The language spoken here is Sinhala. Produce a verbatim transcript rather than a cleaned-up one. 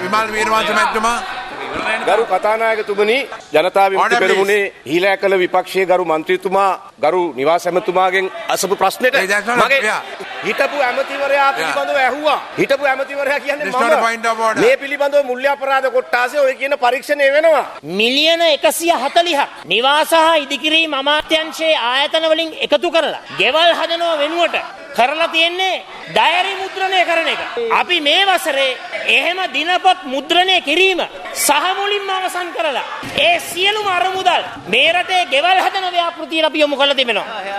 විමල් වීරවංශ මැතිතුමා ගරු කතානායකතුමනි ජනතා විමුක්ති පෙරමුණේ හීලෑ කළ විපක්ෂයේ ගරු මන්ත්‍රීතුමා ගරු නිවාස ඇමතුමාගෙන් අසපු ප්‍රශ්නෙට මගේ හිටපු ඇමතිවරයා පිළිබඳව ඇහුවා. හිටපු ඇමතිවරයා කියන්නේ මම මේ පිළිබඳව මුල්‍ය අපරාධ කොට්ටාසේ ඔය කියන පරීක්ෂණය වෙනවා. මිලියන එකසිය හතළිහක් නිවාස හා ඉදිකිරීම අමාත්‍යාංශයේ ආයතන වලින් එකතු කරලා ගෙවල් හදනව වෙනුවට කරලා තියෙන්නේ ඩයරි මුද්‍රණය කරන එක. අපි මේ වසරේ එහෙම දිනපොත් මුද්‍රණය කිරීම සහ මුලින්ම අවසන් කරලා ඒ සියලුම අරමුදල් මේ රටේ ගෙවල් හදන ව්‍යාපෘතියට අපි යොමු කරලා තිබෙනවා.